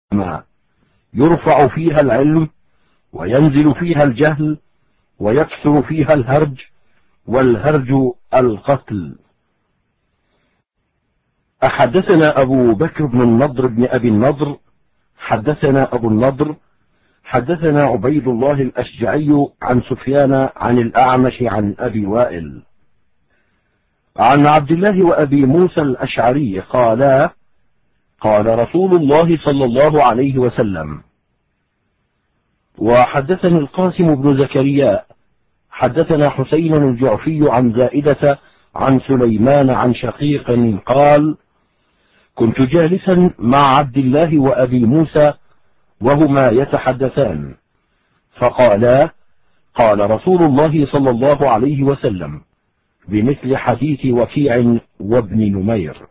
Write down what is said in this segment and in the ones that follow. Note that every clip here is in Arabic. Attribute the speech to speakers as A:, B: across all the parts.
A: يرفع فيها العلم وينزل فيها الجهل ويكثر فيها الهرج، والهرج القتل. حدثنا أبو بكر بن النضر بن أبي النضر حدثنا أبو النضر حدثنا عبيد الله الأشجعي عن سفيان عن الأعمش عن أبي وائل عن عبد الله وأبي موسى الأشعري قالا: قال رسول الله صلى الله عليه وسلم. وحدثني القاسم بن زكريا حدثنا حسين الجعفي عن زائدة عن سليمان عن شقيق قال: كنت جالسا مع عبد الله وأبي موسى وهما يتحدثان، فقالا: قال رسول الله صلى الله عليه وسلم، بمثل حديث وكيع وابن نمير.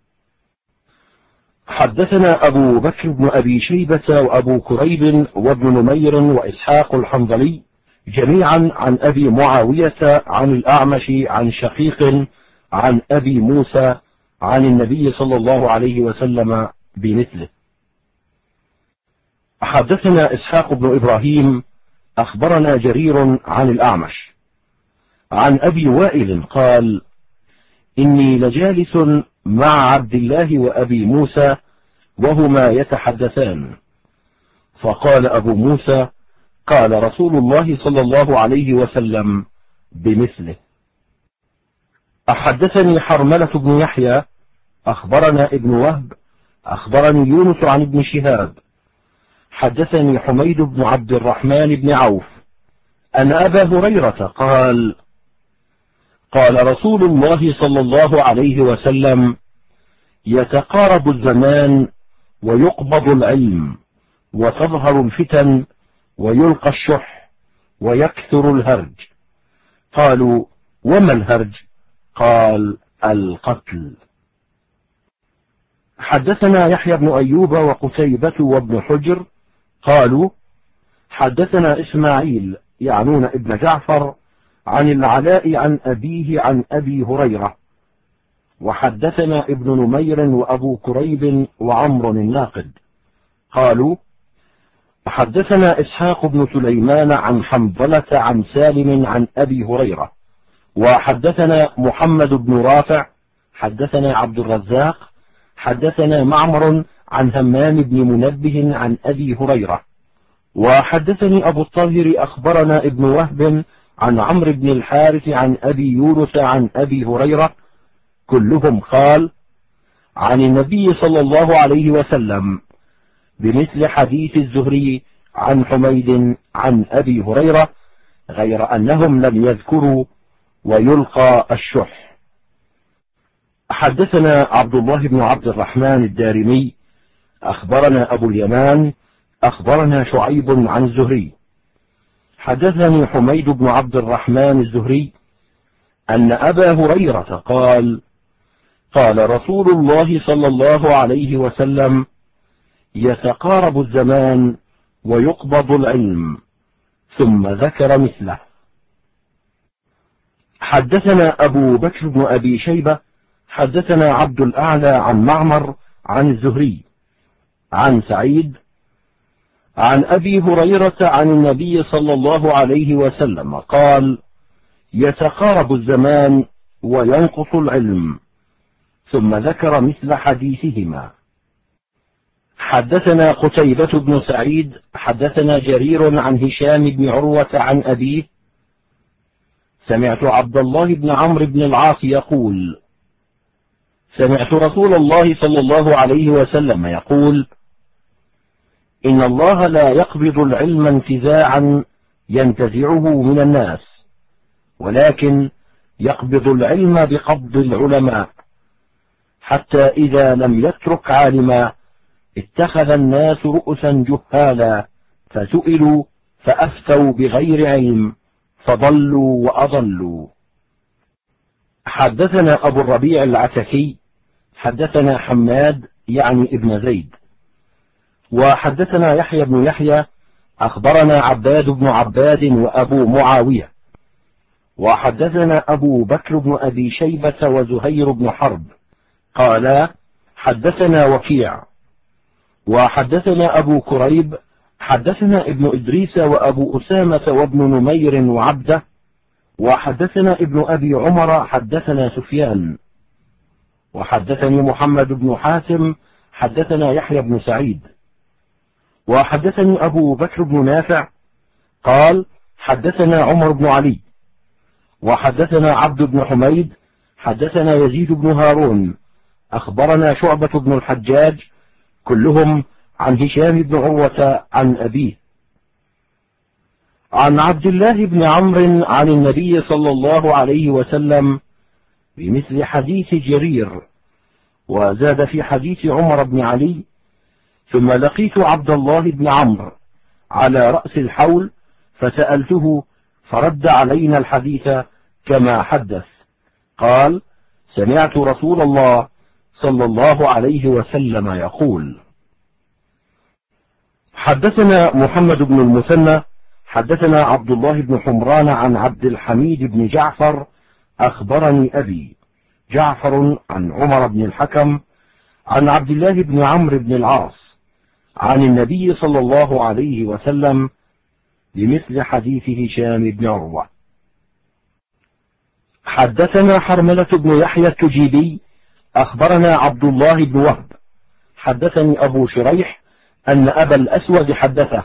A: حدثنا أبو بكر بن أبي شيبة وأبو كريب وابن نمير وإسحاق الحنظلي جميعا عن أبي معاوية عن الأعمش عن شقيق عن أبي موسى عن النبي صلى الله عليه وسلم بمثله. حدثنا إسحاق بن إبراهيم أخبرنا جرير عن الأعمش عن أبي وائل قال: إني لجالس مع عبد الله وأبي موسى وهما يتحدثان، فقال أبو موسى: قال رسول الله صلى الله عليه وسلم بمثله. حدثني حرملة بن يحيى أخبرنا ابن وهب أخبرني يونس عن ابن شهاب حدثني حميد بن عبد الرحمن بن عوف أن أبا هريرة قال: قال رسول الله صلى الله عليه وسلم: يتقارب الزمان ويقبض العلم وتظهر الفتن ويلقى الشح ويكثر الهرج. قالوا: وما الهرج؟ قال: القتل. حدثنا يحيى بن أيوب وقتيبة وابن حجر قالوا: حدثنا إسماعيل يعنون ابن جعفر عن العلاء عن أبيه عن أبي هريرة، وحدثنا ابن نمير وأبو كريب وعمر الناقد قالوا: حدثنا إسحاق بن سليمان عن حنظلة عن سالم عن أبي هريرة، وحدثنا محمد بن رافع حدثنا عبد الرزاق حدثنا معمر عن همام بن منبه عن أبي هريرة، وحدثني أبو الطاهر أخبرنا ابن وهب عن عمرو بن الحارث عن أبي يونس عن أبي هريرة، كلهم قال: عن النبي صلى الله عليه وسلم بمثل حديث الزهري عن حميد عن أبي هريرة، غير أنهم لم يذكروا ويلقى الشح. حدثنا عبد الله بن عبد الرحمن الدارمي أخبرنا أبو اليمان أخبرنا شعيب عن الزهري حدثني حميد بن عبد الرحمن الزهري أن أبا هريرة قال: قال رسول الله صلى الله عليه وسلم: يتقارب الزمان ويقبض العلم، ثم ذكر مثله. حدثنا أبو بكر بن أبي شيبة حدثنا عبد الأعلى عن معمر عن الزهري عن سعيد عن أبي هريرة عن النبي صلى الله عليه وسلم قال: يتقارب الزمان وينقص العلم، ثم ذكر مثل حديثهما. حدثنا قتيبة بن سعيد حدثنا جرير عن هشام بن عروة عن أبيه: سمعت عبد الله بن عمرو بن العاص يقول: سمعت رسول الله صلى الله عليه وسلم يقول: إن الله لا يقبض العلم انتزاعا ينتزعه من الناس، ولكن يقبض العلم بقبض العلماء، حتى إذا لم يترك عالما اتخذ الناس رؤسا جهالا فسئلوا فأفتوا بغير علم فضلوا وأضلوا. حدثنا أبو الربيع العتكي حدثنا حماد يعني ابن زيد، وحدثنا يحيى بن يحيى أخبرنا عباد بن عباد وأبو معاوية، وحدثنا أبو بكر بن أبي شيبة وزهير بن حرب قالا: حدثنا وكيع، وحدثنا أبو كريب حدثنا ابن إدريس وأبو أسامة وابن نمير وعبده. وحدثنا ابن أبي عمر حدثنا سفيان. وحدثني محمد بن حاتم حدثنا يحيى بن سعيد. وحدثني أبو بكر بن نافع قال حدثنا عمر بن علي. وحدثنا عبد بن حميد حدثنا يزيد بن هارون أخبرنا شعبة بن الحجاج كلهم عن هشام بن عروة عن أبيه عن عبد الله بن عمرو عن النبي صلى الله عليه وسلم بمثل حديث جرير، وزاد في حديث عمر بن علي: ثم لقيت عبد الله بن عمرو على رأس الحول فسألته فرد علينا الحديث كما حدث. قال: سمعت رسول الله صلى الله عليه وسلم يقول. حدثنا محمد بن المثنى حدثنا عبد الله بن حمران عن عبد الحميد بن جعفر أخبرني أبي جعفر عن عمر بن الحكم عن عبد الله بن عمرو بن العاص عن النبي صلى الله عليه وسلم بمثل حديث هشام بن عروة. حدثنا حرملة بن يحيى التجيبي أخبرنا عبد الله بن وهب حدثني أبو شريح أن أبا الأسود حدثه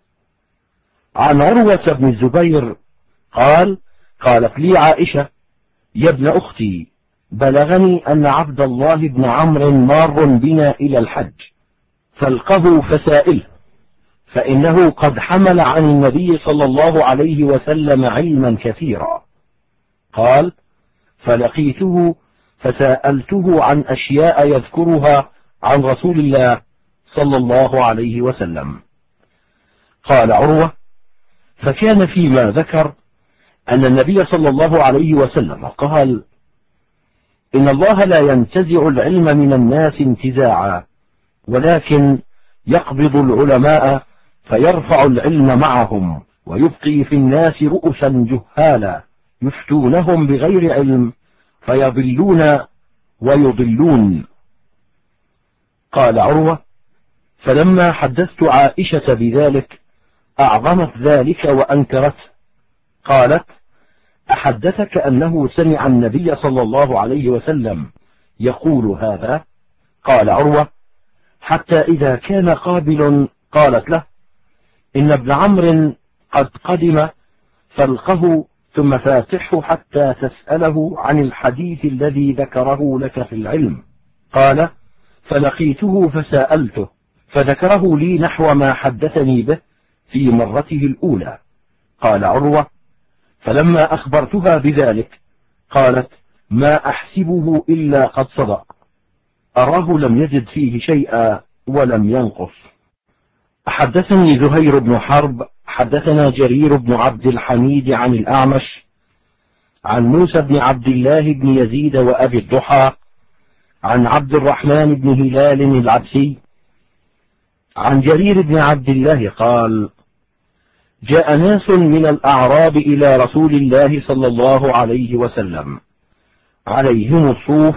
A: عن عروة بن الزبير قال: قالت لي عائشة: يا ابن أختي، بلغني أن عبد الله بن عمرو مار بنا إلى الحج، فالقه فسائله، فإنه قد حمل عن النبي صلى الله عليه وسلم علما كثيرا. قال: فلقيته فسألته عن أشياء يذكرها عن رسول الله صلى الله عليه وسلم. قال عروة: فكان فيما ذكر أن النبي صلى الله عليه وسلم قال: إن الله لا ينتزع العلم من الناس انتزاعا، ولكن يقبض العلماء فيرفع العلم معهم، ويبقي في الناس رؤسا جهالا يفتونهم بغير علم فيضلون ويضلون. قال عروة: فلما حدثت عائشة بذلك أعظمت ذلك وأنكرته. قالت: أحدثك أنه سمع النبي صلى الله عليه وسلم يقول هذا؟ قال عروة: حتى إذا كان قابل قالت له: إن ابن عمرو قد قدم، فالقه ثم فاتحه حتى تسأله عن الحديث الذي ذكره لك في العلم. قال: فلقيته فسألته فذكره لي نحو ما حدثني به في مرته الأولى. قال عروة: فلما أخبرتها بذلك قالت: ما أحسبه إلا قد صدق، أراه لم يزد فيه شيئا ولم ينقص. حدثني زهير بن حرب حدثنا جرير بن عبد الحميد عن الأعمش عن موسى بن عبد الله بن يزيد وأبي الضحى عن عبد الرحمن بن هلال العبسي عن جرير بن عبد الله قال: جاء ناس من الأعراب إلى رسول الله صلى الله عليه وسلم عليهم الصوف،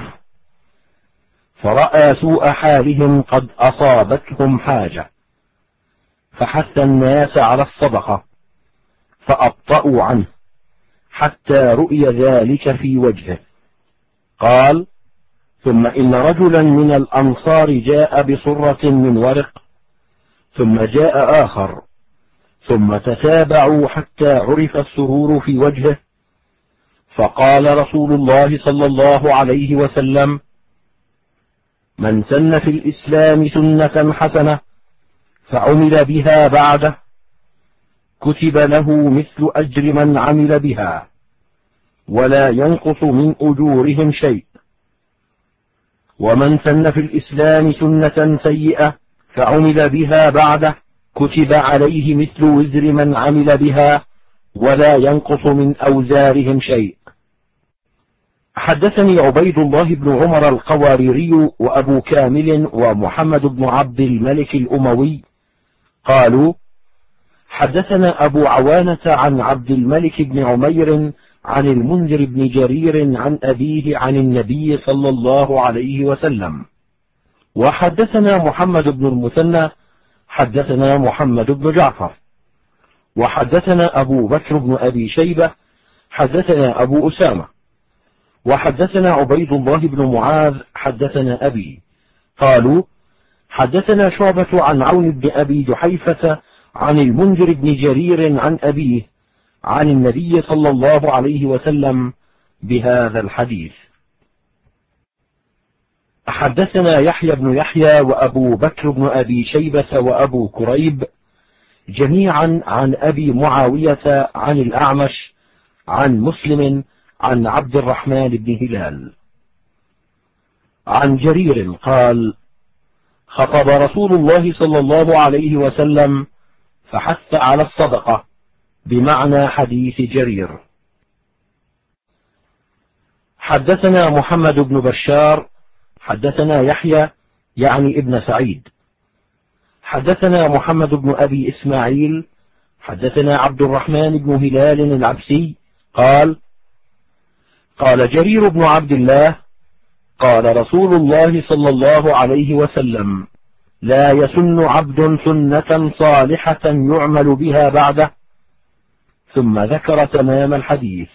A: فرأى سوء حالهم قد أصابتهم حاجة، فحث الناس على الصدقة فأبطأوا عنه حتى رؤي ذلك في وجهه. قال: ثم إن رجلا من الأنصار جاء بصرة من ورق، ثم جاء آخر، ثم تتابعوا حتى عرف السرور في وجهه، فقال رسول الله صلى الله عليه وسلم: من سن في الإسلام سنة حسنة فعمل بها بعده كتب له مثل أجر من عمل بها، ولا ينقص من أجورهم شيء. ومن سن في الإسلام سنة سيئة فعمل بها بعده كتب عليه مثل وزر من عمل بها، ولا ينقص من أوزارهم شيء. حدثني عبيد الله بن عمر القواريري وأبو كامل ومحمد بن عبد الملك الأموي قالوا: حدثنا أبو عوانة عن عبد الملك بن عمير عن المنذر بن جرير عن أبيه عن النبي صلى الله عليه وسلم وحدثنا محمد بن المثنى حدثنا محمد بن جعفر وحدثنا أبو بكر بن أبي شيبة حدثنا أبو أسامة وحدثنا عبيد الله بن معاذ حدثنا أبي قالوا حدثنا شعبة عن عون بن أبي جحيفة عن المنذر بن جرير عن أبيه عن النبي صلى الله عليه وسلم بهذا الحديث. حدثنا يحيى بن يحيى وأبو بكر بن أبي شيبة وأبو كريب جميعا عن أبي معاوية عن الأعمش عن مسلم عن عبد الرحمن بن هلال عن جرير قال خطب رسول الله صلى الله عليه وسلم فحث على الصدقة بمعنى حديث جرير. حدثنا محمد بن بشار حدثنا يحيى يعني ابن سعيد حدثنا محمد بن أبي إسماعيل حدثنا عبد الرحمن بن هلال العبسي قال قال جرير بن عبد الله قال رسول الله صلى الله عليه وسلم لا يسن عبد سنة صالحة يعمل بها بعده، ثم ذكر تمام الحديث.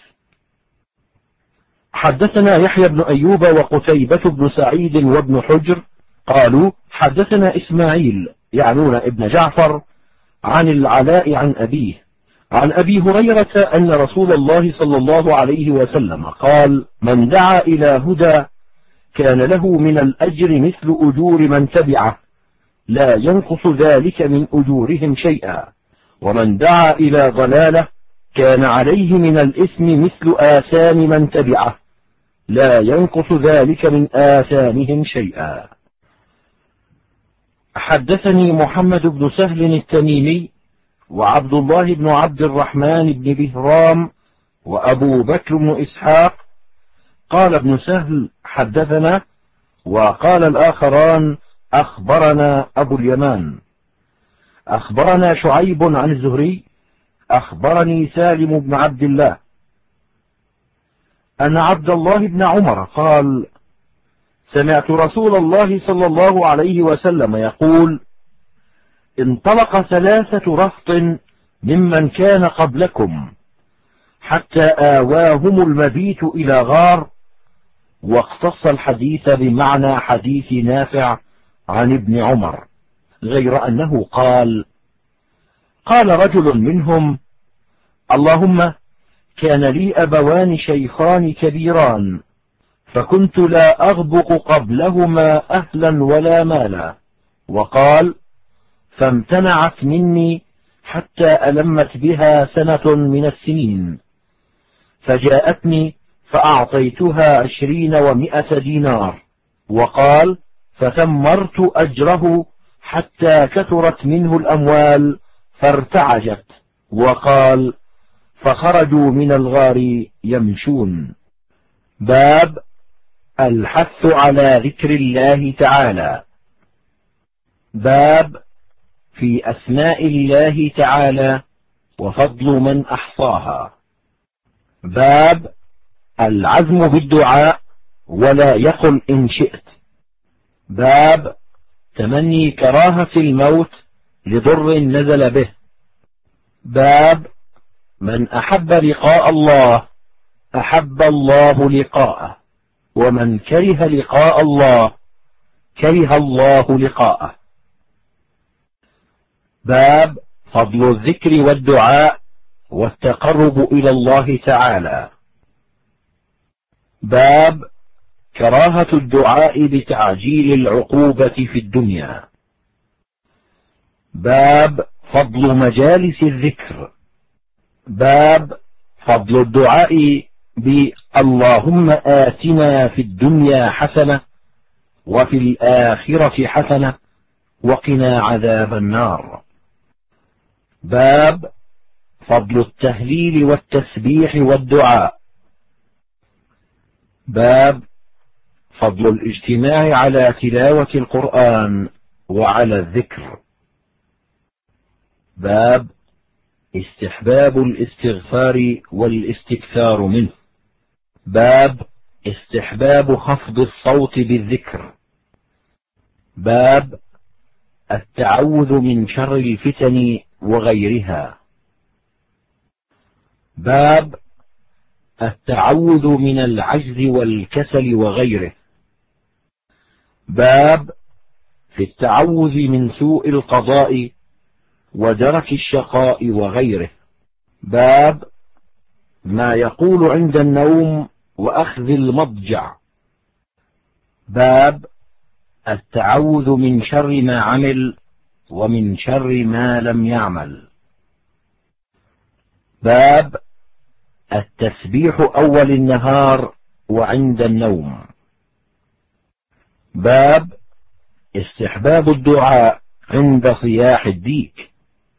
A: حدثنا يحيى بن أيوب وقتيبة بن سعيد وابن حجر قالوا حدثنا إسماعيل يعنون ابن جعفر عن العلاء عن أبيه عن أبي هريرة أن رسول الله صلى الله عليه وسلم قال من دعا إلى هدى كان له من الأجر مثل أجور من تبعه لا ينقص ذلك من أجورهم شيئا، ومن دعا إلى ضلالة كان عليه من الإثم مثل آثام من تبعه لا ينقص ذلك من آثامهم شيئا. حدثني محمد بن سهل التميمي وعبد الله بن عبد الرحمن بن بهرام وأبو بكر بن إسحاق قال ابن سهل حدثنا، وقال الآخران أخبرنا أبو اليمان أخبرنا شعيب عن الزهري أخبرني سالم بن عبد الله أن عبد الله بن عمر قال سمعت رسول الله صلى الله عليه وسلم يقول انطلق 3 رهط ممن كان قبلكم حتى آواهم المبيت إلى غار، واختص الحديث بمعنى حديث نافع عن ابن عمر، غير أنه قال رجل منهم اللهم كان لي أبوان شيخان كبيران فكنت لا أغبق قبلهما أهلا ولا مالا، وقال فامتنعت مني حتى ألمت بها سنة من السنين، فجاءتني فأعطيتها 20 و100 دينار، وقال فثمرت أجره حتى كثرت منه الأموال فارتعجت، وقال فخرجوا من الغار يمشون. باب الحث على ذكر الله تعالى. باب في أسماء الله تعالى وفضل من أحصاها. باب العزم بالدعاء ولا يقل إن شئت. باب تمني كراهة الموت لضر نزل به. باب من أحب لقاء الله أحب الله لقاءه، ومن كره لقاء الله كره الله لقاءه. باب فضل الذكر والدعاء والتقرب إلى الله تعالى. باب كراهة الدعاء بتعجيل العقوبة في الدنيا. باب فضل مجالس الذكر. باب فضل الدعاء اللهم آتنا في الدنيا حسنة وفي الآخرة حسنة وقنا عذاب النار. باب فضل التهليل والتسبيح والدعاء. باب فضل الاجتماع على تلاوة القرآن وعلى الذكر. باب استحباب الاستغفار والاستكثار منه. باب استحباب خفض الصوت بالذكر. باب التعوذ من شر الفتن وغيرها. باب التعوذ من العجز والكسل وغيره. باب في التعوذ من سوء القضاء ودرك الشقاء وغيره. باب ما يقول عند النوم وأخذ المضجع. باب التعوذ من شر ما عمل ومن شر ما لم يعمل. باب التسبيح أول النهار وعند النوم. باب استحباب الدعاء عند صياح الديك.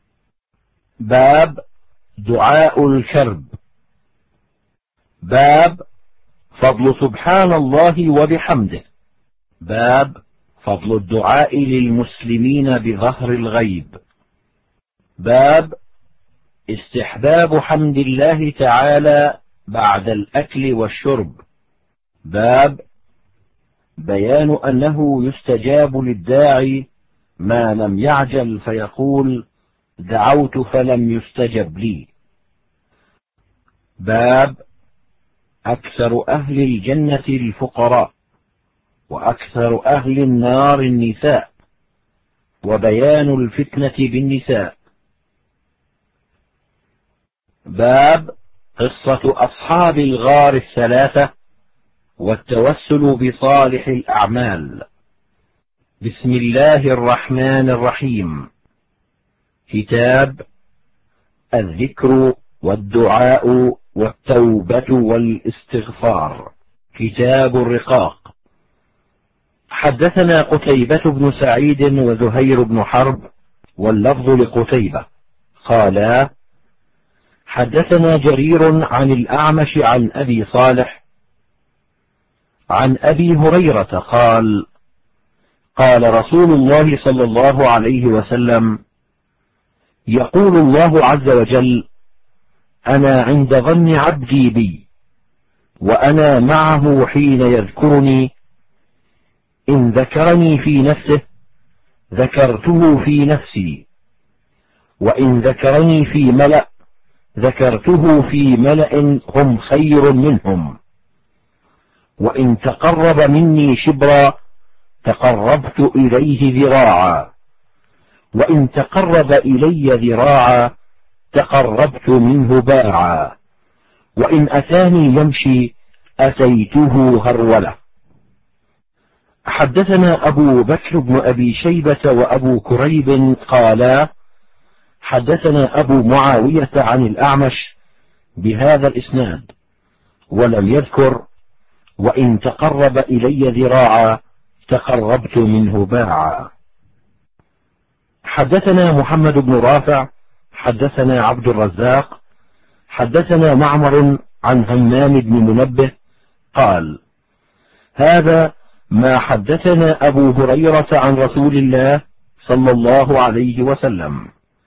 A: باب دعاء الكرب. باب فضل سبحان الله وبحمده. باب فضل الدعاء للمسلمين بظهر الغيب. باب استحباب حمد الله تعالى بعد الأكل والشرب. باب بيان أنه يستجاب للداعي ما لم يعجل فيقول دعوت فلم يستجب لي. باب أكثر أهل الجنة الفقراء وأكثر أهل النار النساء وبيان الفتنة بالنساء. باب قصة أصحاب الغار الثلاثة والتوسل بصالح الأعمال. بسم الله الرحمن الرحيم. كتاب الذكر والدعاء والتوبة والاستغفار. كتاب الرقاق. حدثنا قتيبة بن سعيد وزهير بن حرب واللفظ لقتيبة قالا حدثنا جرير عن الأعمش عن أبي صالح عن أبي هريرة قال قال رسول الله صلى الله عليه وسلم يقول الله عز وجل أنا عند ظن عبدي بي وأنا معه حين يذكرني إن ذكرني في نفسه ذكرته في نفسي وإن ذكرني في ملأ ذكرته في ملأ هم خير منهم وإن تقرب مني شبرا تقربت إليه ذراعا وإن تقرب إلي ذراعا تقربت منه باعا وإن أتاني يمشي أتيته هرولة. حدثنا أبو بكر بن أبي شيبة وأبو كريب قالا حدثنا أبو معاوية عن الأعمش بهذا الإسناد ولم يذكر وإن تقرب إلي ذراعا تقربت منه باعا. حدثنا محمد بن رافع حدثنا عبد الرزاق حدثنا معمر عن همام بن منبه قال هذا ما حدثنا أبو هريرة عن رسول الله صلى الله عليه وسلم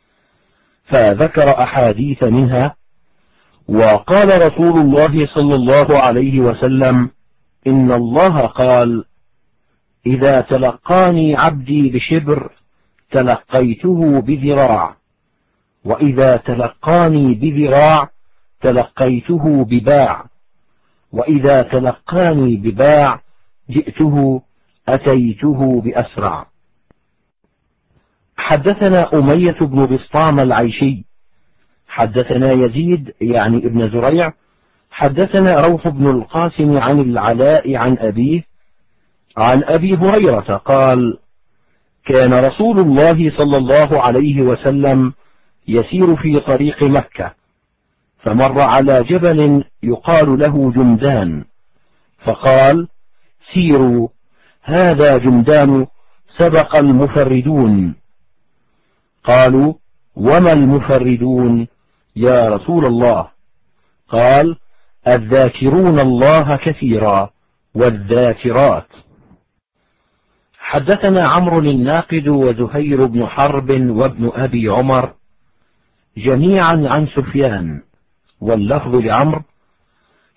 A: فذكر أحاديث منها وقال رسول الله صلى الله عليه وسلم إن الله قال إذا تلقاني عبدي بشبر تلقيته بذراع وإذا تلقاني بذراع تلقيته بباع وإذا تلقاني بباع جئته أتيته بأسرع. حدثنا أمية بن بسطام العيشي حدثنا يزيد يعني ابن زريع حدثنا روح بن القاسم عن العلاء عن أبيه عن أبي هريرة قال كان رسول الله صلى الله عليه وسلم يسير في طريق مكة فمر على جبل يقال له جمدان فقال سيروا هذا جمدان سبق المفردون. قالوا وما المفردون يا رسول الله؟ قال الذاكرون الله كثيرا والذاكرات. حدثنا عمرو الناقد وزهير بن حرب وابن أبي عمر جميعا عن سفيان واللفظ لعمرو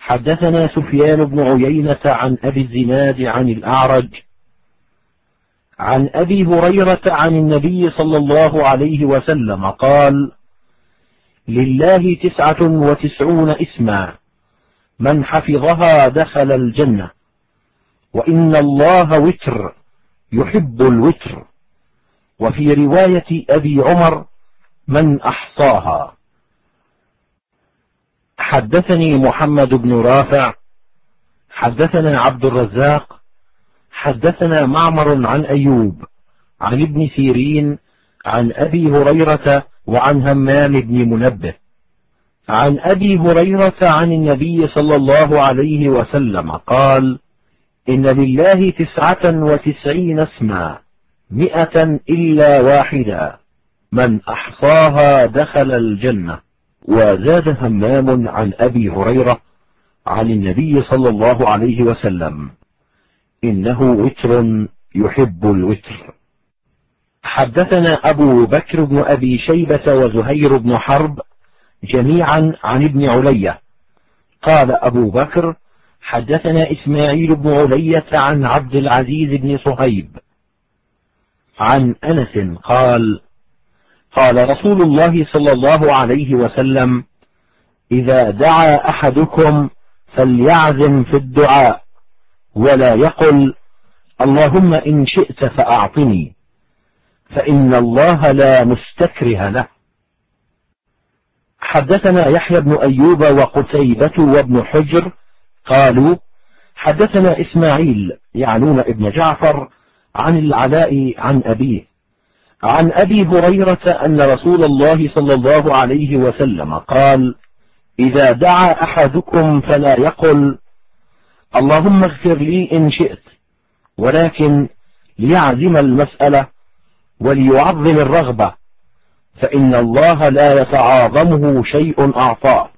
A: حدثنا سفيان بن عيينة عن أبي الزناد عن الأعرج عن أبي هريرة عن النبي صلى الله عليه وسلم قال: لله 99 اسما من حفظها دخل الجنة، وإن الله وتر يحب الوتر. وفي رواية أبي عمر: من أحصاها. حدثني محمد بن رافع حدثنا عبد الرزاق حدثنا معمر عن أيوب عن ابن سيرين عن أبي هريرة وعن همام بن منبه عن أبي هريرة عن النبي صلى الله عليه وسلم قال: إن لله 99 اسما 100 إلا واحدا من أحصاها دخل الجنة. وزاد همام عن أبي هريرة عن النبي صلى الله عليه وسلم: إنه وتر يحب الوتر. حدثنا أبو بكر بن أبي شيبة وزهير بن حرب جميعا عن ابن علية قال أبو بكر: حدثنا إسماعيل بن علية عن عبد العزيز بن صهيب عن أنس قال: قال رسول الله صلى الله عليه وسلم: إذا دعا أحدكم فليعزم في الدعاء ولا يقل اللهم إن شئت فأعطني، فإن الله لا مستكره له. حدثنا يحيى بن أيوب وقتيبة وابن حجر قالوا: حدثنا إسماعيل يعنون ابن جعفر عن العلاء عن أبيه عن أبي هريرة أن رسول الله صلى الله عليه وسلم قال: إذا دعا أحدكم فلا يقل اللهم اغفر لي إن شئت، ولكن ليعزم المسألة وليعظم الرغبة، فإن الله لا يتعاظمه شيء أعطاه.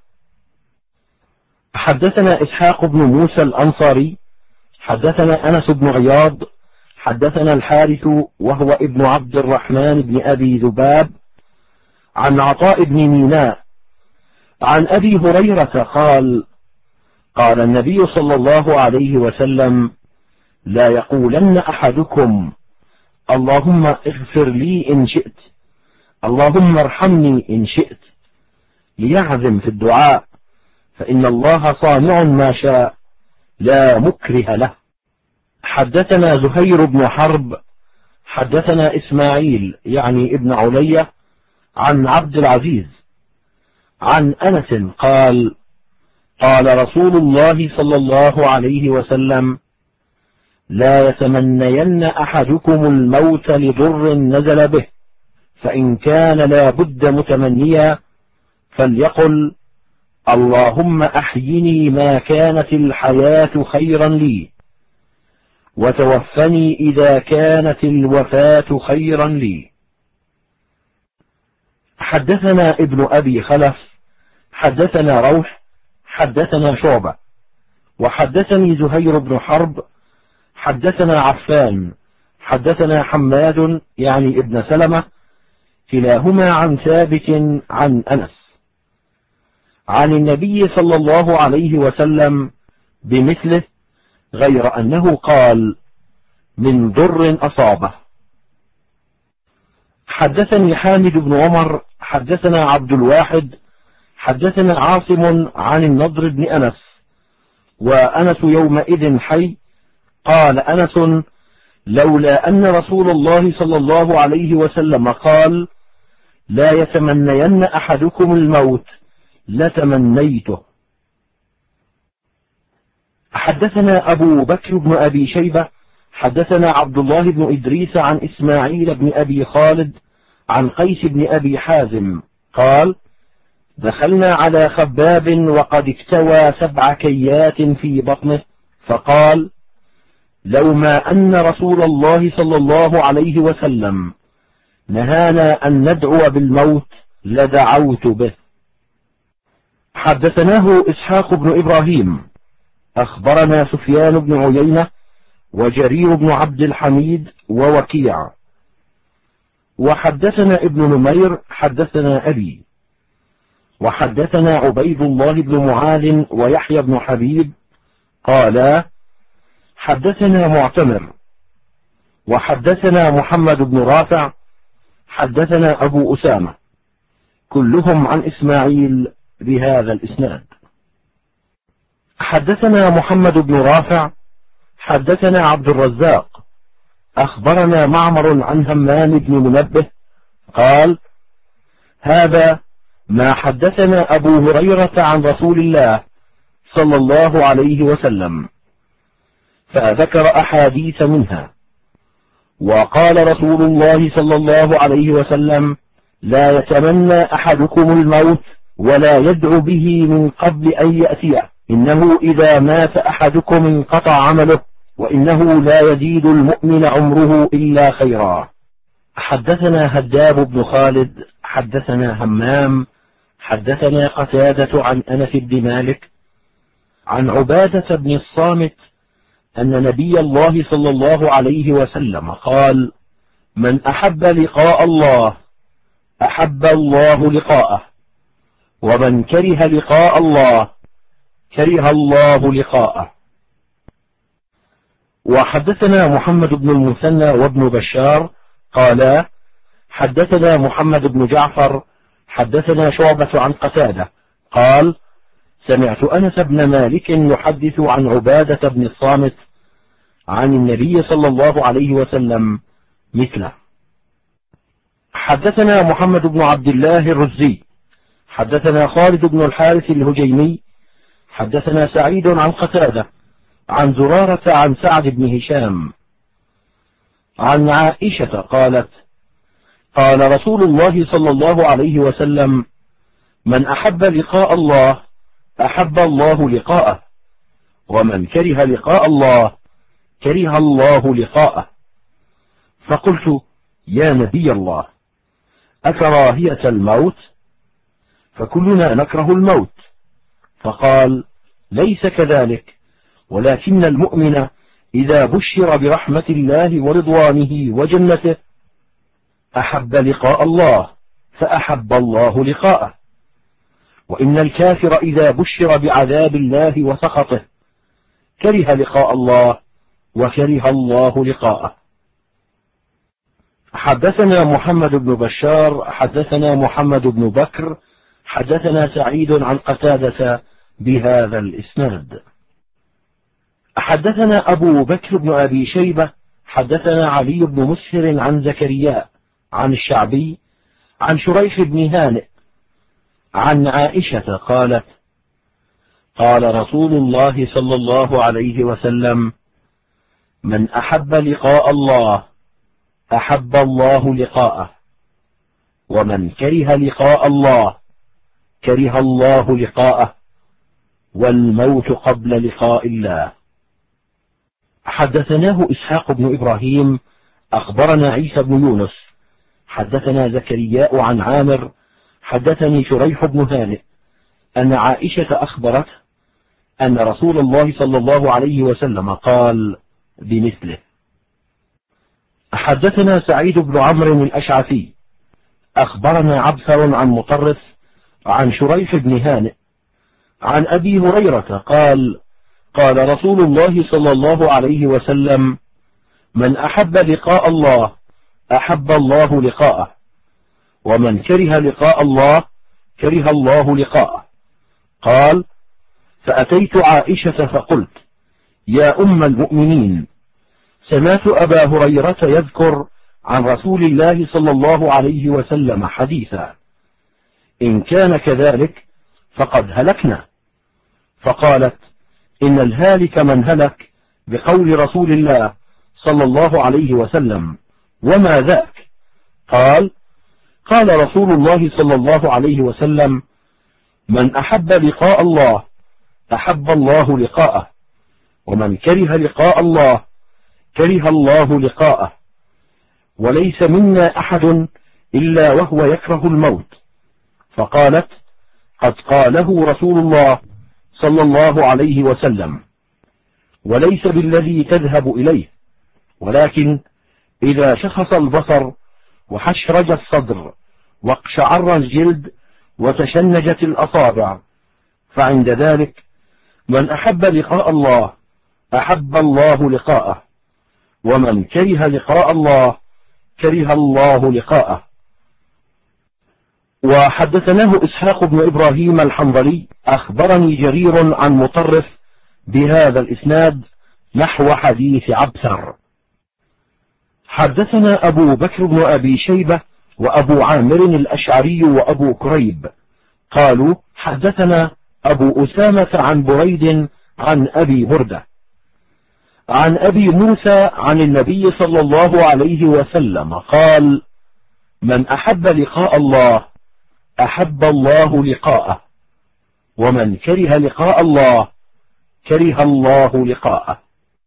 A: حدثنا إسحاق بن موسى الأنصاري حدثنا أنس بن عياض حدثنا الحارث وهو ابن عبد الرحمن بن أبي ذباب عن عطاء بن ميناء عن أبي هريرة قال: قال النبي صلى الله عليه وسلم: لا يقولن أحدكم اللهم اغفر لي إن شئت، اللهم ارحمني إن شئت، ليعزم في الدعاء، فإن الله صانع ما شاء لا مكره له. حدثنا زهير بن حرب حدثنا إسماعيل يعني ابن علية عن عبد العزيز عن أنس قال: قال رسول الله صلى الله عليه وسلم: لا يتمنين أحدكم الموت لضر نزل به، فإن كان لا بد متمنيا فليقل اللهم أحيني ما كانت الحياة خيرا لي، وتوفني إذا كانت الوفاة خيرا لي. حدثنا ابن أبي خلف حدثنا روح حدثنا شعبة وحدثني زهير بن حرب حدثنا عفان حدثنا حماد يعني ابن سلمة كلاهما عن ثابت عن أنس عن النبي صلى الله عليه وسلم بمثله، غير أنه قال: من ضر أصابه. حدثني حامد بن عمر حدثنا عبد الواحد حدثنا عاصم عن النضر بن أنس وأنس يومئذ حي قال أنس: لولا أن رسول الله صلى الله عليه وسلم قال: لا يتمنين أحدكم الموت لتمنيته. حدثنا أبو بكر بن أبي شيبة حدثنا عبد الله بن إدريس عن إسماعيل بن أبي خالد عن قيس بن أبي حازم قال: دخلنا على خباب وقد اكتوى 7 كيات في بطنه، فقال: لو ما أن رسول الله صلى الله عليه وسلم نهانا أن ندعو بالموت لدعوت به. حدثناه إسحاق بن إبراهيم أخبرنا سفيان بن عيينة وجرير بن عبد الحميد ووكيع. وحدثنا ابن نمير حدثنا أبي وحدثنا عبيد الله بن معاذ ويحيى بن حبيب قالا: حدثنا معتمر وحدثنا محمد بن رافع حدثنا أبو أسامة كلهم عن إسماعيل بهذا الإسناد. حدثنا محمد بن رافع حدثنا عبد الرزاق أخبرنا معمر عن همام بن منبه قال: هذا ما حدثنا أبو هريرة عن رسول الله صلى الله عليه وسلم، فذكر أحاديث منها. وقال رسول الله صلى الله عليه وسلم: لا يتمنى أحدكم الموت ولا يدعو به من قبل أن يأتيه، إنه إذا مات أحدكم انقطع عمله، وإنه لا يزيد المؤمن عمره إلا خيرا. حدثنا هداب بن خالد حدثنا همام حدثنا قتادة عن أنس بن مالك عن عبادة بن الصامت أن نبي الله صلى الله عليه وسلم قال: من أحب لقاء الله أحب الله لقاءه، ومن كره لقاء الله كره الله لقاءه. وحدثنا محمد بن المثنى وابن بشار قالا: حدثنا محمد بن جعفر حدثنا شعبة عن قتادة قال: سمعت أنس بن مالك يحدث عن عبادة بن الصامت عن النبي صلى الله عليه وسلم مثله. حدثنا محمد بن عبد الله الرزي حدثنا خالد بن الحارث الهجيمي حدثنا سعيد عن قتادة عن زرارة عن سعد بن هشام عن عائشة قالت: قال رسول الله صلى الله عليه وسلم: من أحب لقاء الله أحب الله لقاءه، ومن كره لقاء الله كره الله لقاءه. فقلت: يا نبي الله، أكراهية الموت؟ فكلنا نكره الموت. فقال: ليس كذلك، ولكن المؤمن إذا بشر برحمة الله ورضوانه وجنته أحب لقاء الله فأحب الله لقاءه، وإن الكافر إذا بشر بعذاب الله وسخطه كره لقاء الله وكره الله لقاءه. حدثنا محمد بن بشار حدثنا محمد بن بكر حدثنا سعيد عن قتادة بهذا الإسناد. حدثنا أبو بكر بن أبي شيبة حدثنا علي بن مسهر عن زكريا عن الشعبي عن شريح بن هانئ عن عائشة قالت: قال رسول الله صلى الله عليه وسلم: من أحب لقاء الله أحب الله لقاءه، ومن كره لقاء الله كره الله لقاءه، والموت قبل لقاء الله. حدثناه إسحاق بن إبراهيم أخبرنا عيسى بن يونس حدثنا زكريا عن عامر حدثني شريح بن هانئ أن عائشة أخبرته أن رسول الله صلى الله عليه وسلم قال بمثله. حدثنا سعيد بن عمرو الأشعثي أخبرنا عبثر عن مطرف عن شريح بن هانئ عن أبي هريرة قال: قال رسول الله صلى الله عليه وسلم: من أحب لقاء الله أحب الله لقاءه، ومن كره لقاء الله كره الله لقاءه. قال: فأتيت عائشة فقلت: يا أم المؤمنين، سمعت أبا هريرة يذكر عن رسول الله صلى الله عليه وسلم حديثا، إن كان كذلك فقد هلكنا. فقالت: إن الهالك من هلك بقول رسول الله صلى الله عليه وسلم، وما ذاك؟ قال: قال رسول الله صلى الله عليه وسلم: من أحب لقاء الله أحب الله لقاءه، ومن كره لقاء الله كره الله لقاءه، وليس منا أحد إلا وهو يكره الموت. فقالت: قد قاله رسول الله صلى الله عليه وسلم، وليس بالذي تذهب إليه، ولكن إذا شخص البصر وحشرج الصدر واقشعر الجلد وتشنجت الأصابع، فعند ذلك من أحب لقاء الله أحب الله لقاءه، ومن كره لقاء الله كره الله لقاءه. وحدثناه إسحاق بن إبراهيم الحنظلي أخبرني جرير عن مطرف بهذا الإسناد نحو حديث عبثر. حدثنا أبو بكر بن أبي شيبة وأبو عامر الأشعري وأبو كريب قالوا حدثنا أبو أسامة عن بريد عن أبي بردة عن أبي موسى عن النبي صلى الله عليه وسلم قال: من أحب لقاء الله أحب الله لقاءه، ومن كره لقاء الله كره الله لقاءه.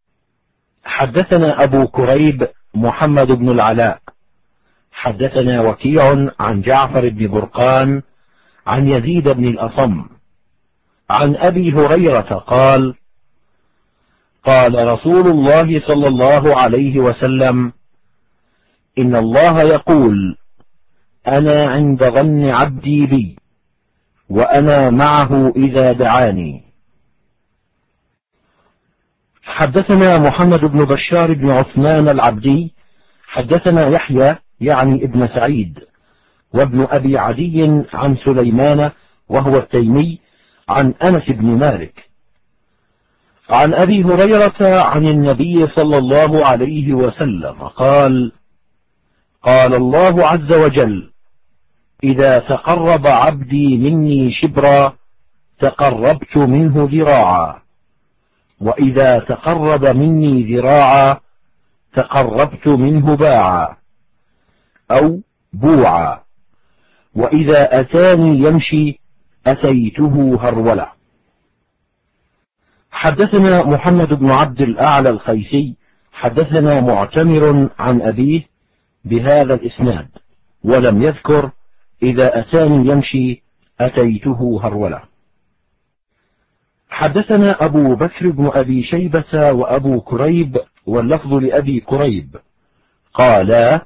A: حدثنا أبو كريب محمد بن العلاء حدثنا وكيع عن جعفر بن برقان عن يزيد بن الأصم عن أبي هريرة قال: قال رسول الله صلى الله عليه وسلم: إن الله يقول: أنا عند ظن عبدي بي وأنا معه إذا دعاني. حدثنا محمد بن بشار بن عثمان العبدي حدثنا يحيى يعني ابن سعيد وابن أبي عدي عن سليمان وهو التيمي عن أنس بن مالك عن أبي هريرة عن النبي صلى الله عليه وسلم قال: قال الله عز وجل: إذا تقرب عبدي مني شبرا تقربت منه ذراعا، وإذا تقرب مني ذراعا تقربت منه باعا أو بوعا، وإذا أتاني يمشي أتيته هرولا. حدثنا محمد بن عبد الأعلى الخيسي حدثنا معتمر عن أبيه بهذا الإسناد ولم يذكر إذا أتاني يمشي أتيته هرولا. حدثنا أبو بكر بن أبي شيبة وأبو كريب واللفظ لأبي كريب قالا: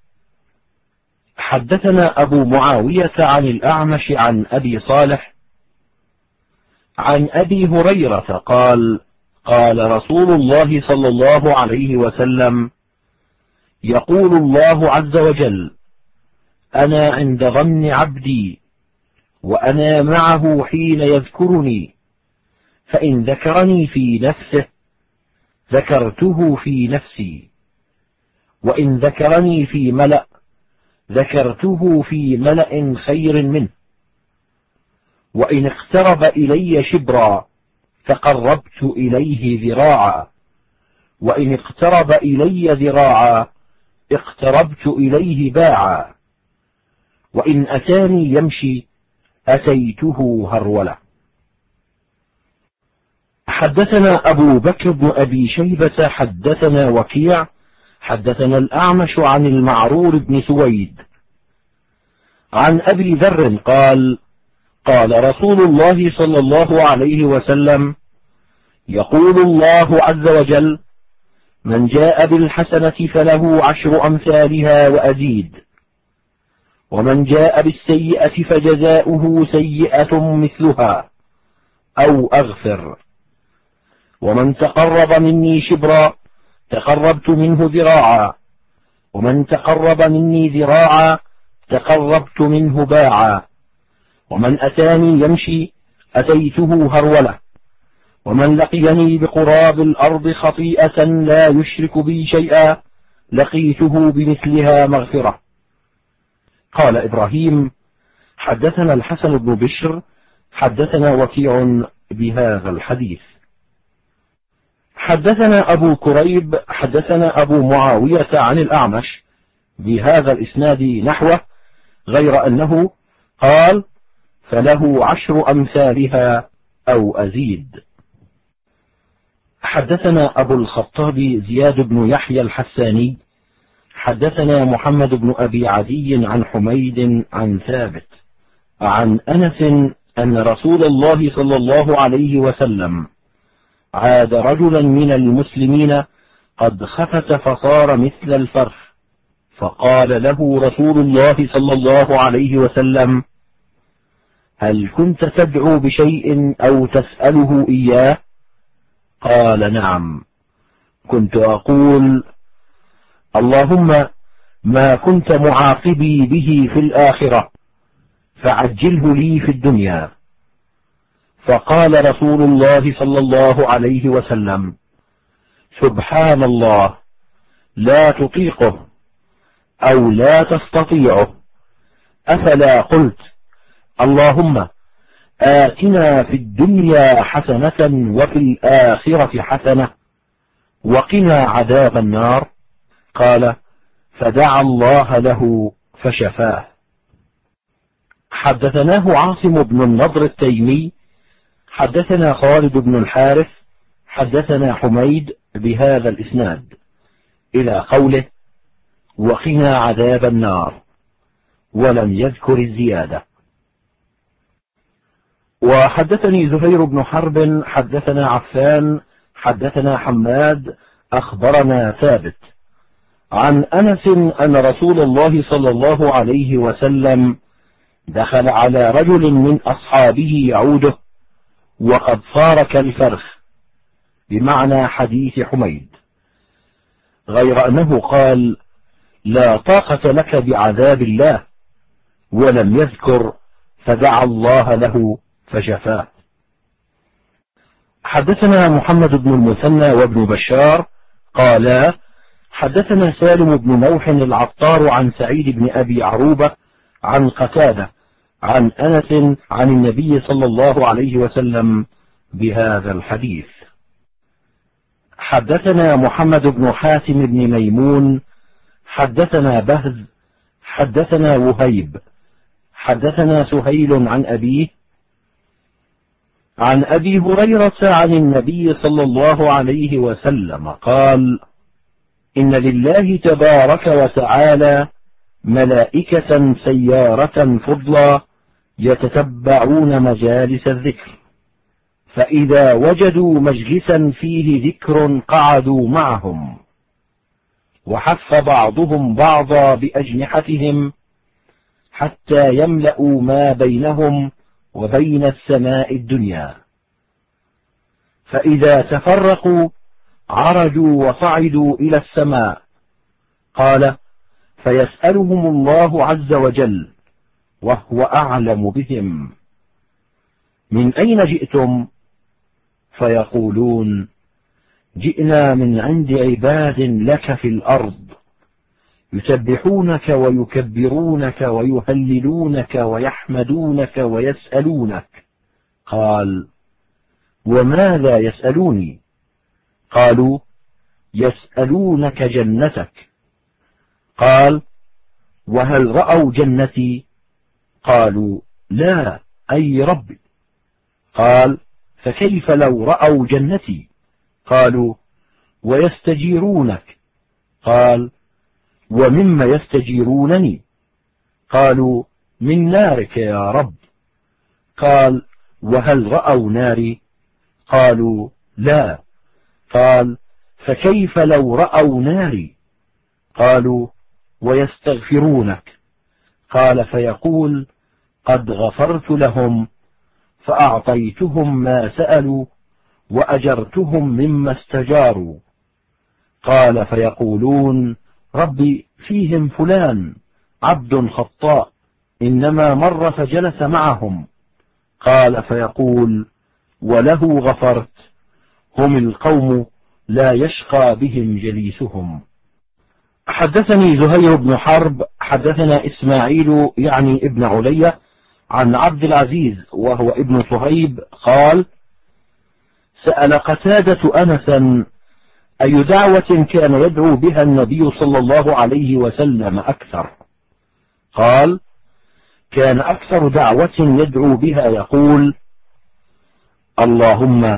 A: حدثنا أبو معاوية عن الأعمش عن أبي صالح عن أبي هريرة قال: قال رسول الله صلى الله عليه وسلم: يقول الله عز وجل: أنا عند ظن عبدي وأنا معه حين يذكرني، فإن ذكرني في نفسه ذكرته في نفسي، وإن ذكرني في ملأ ذكرته في ملأ خير منه، وإن اقترب إلي شبرا تقربت إليه ذراعا، وإن اقترب إلي ذراعا اقتربت إليه باعا، وإن أتاني يمشي أتيته هرولا. حدثنا أبو بكر بن أبي شيبة حدثنا وكيع حدثنا الأعمش عن المعرور بن سويد عن أبي ذر قال: قال رسول الله صلى الله عليه وسلم: يقول الله عز وجل: من جاء بالحسنة فله 10 أمثالها وأزيد، ومن جاء بالسيئة فجزاؤه سيئة مثلها أو أغفر، ومن تقرب مني شبرا تقربت منه ذراعا، ومن تقرب مني ذراعا تقربت منه باعا، ومن أتاني يمشي أتيته هرولة، ومن لقيني بقراب الأرض خطيئة لا يشرك بي شيئا لقيته بمثلها مغفرة. قال إبراهيم: حدثنا الحسن بن بشر حدثنا وكيع بهذا الحديث. حدثنا أبو كريب حدثنا أبو معاوية عن الأعمش بهذا الإسناد نحوه، غير أنه قال: فله 10 أمثالها أو أزيد. حدثنا أبو الخطاب زياد بن يحيى الحساني حدثنا محمد بن أبي عدي عن حميد عن ثابت عن أنس أن رسول الله صلى الله عليه وسلم عاد رجلا من المسلمين قد خفت فصار مثل الفرخ، فقال له رسول الله صلى الله عليه وسلم: هل كنت تدعو بشيء أو تسأله إياه؟ قال: نعم. كنت أقول: اللهم ما كنت معاقبي به في الآخرة فعجله لي في الدنيا. فقال رسول الله صلى الله عليه وسلم: سبحان الله، لا تطيقه أو لا تستطيعه، أفلا قلت اللهم آتنا في الدنيا حسنة وفي الآخرة حسنة وقنا عذاب النار؟ قال: فدعا الله له فشفاه. حدثناه عاصم بن النضر التيمي حدثنا خالد بن الحارث حدثنا حميد بهذا الإسناد إلى قوله: وقنا عذاب النار، ولم يذكر الزيادة. وحدثني زهير بن حرب حدثنا عفان حدثنا حماد أخبرنا ثابت عن أنس أن رسول الله صلى الله عليه وسلم دخل على رجل من أصحابه يعوده وقد صار كالفرخ، بمعنى حديث حميد، غير أنه قال: لا طاقة لك بعذاب الله، ولم يذكر فدعا الله له فشفاه. حدثنا محمد بن المثنى وابن بشار قالا: حدثنا سالم بن نوح العطار عن سعيد بن أبي عروبة عن قتادة عن أنس عن النبي صلى الله عليه وسلم بهذا الحديث. حدثنا محمد بن حاتم بن ميمون حدثنا بهز حدثنا وهيب حدثنا سهيل عن أبيه عن أبي هريرة عن النبي صلى الله عليه وسلم قال: إن لله تبارك وتعالى ملائكة سيارة فضلا يتتبعون مجالس الذكر، فإذا وجدوا مجلسا فيه ذكر قعدوا معهم، وحف بعضهم بعضا بأجنحتهم حتى يملأوا ما بينهم وبين السماء الدنيا، فإذا تفرقوا عرجوا وصعدوا إلى السماء. قال: فيسألهم الله عز وجل وهو أعلم بهم: من أين جئتم؟ فيقولون: جئنا من عند عباد لك في الأرض يسبحونك ويكبرونك ويهللونك ويحمدونك ويسألونك. قال: وماذا يسألوني؟ قالوا: يسألونك جنتك. قال: وهل رأوا جنتي؟ قالوا: لا، أي ربي. قال: فكيف لو رأوا جنتي؟ قالوا: ويستجيرونك. قال: ومما يستجيرونني؟ قالوا: من نارك يا رب. قال: وهل رأوا ناري؟ قالوا: لا. قال: فكيف لو رأوا ناري؟ قالوا: ويستغفرونك. قال: فيقول: قد غفرت لهم فأعطيتهم ما سألوا وأجرتهم مما استجاروا. قال: فيقولون: ربي فيهم فلان عبد خطاء إنما مر فجلس معهم. قال: فيقول: وله غفرت، هم القوم لا يشقى بهم جليسهم. حدثني زهير بن حرب حدثنا إسماعيل يعني ابن علية عن عبد العزيز وهو ابن صهيب قال: سأل قتادة أنسا: أي دعوة كان يدعو بها النبي صلى الله عليه وسلم أكثر؟ قال: كان أكثر دعوة يدعو بها يقول: اللهم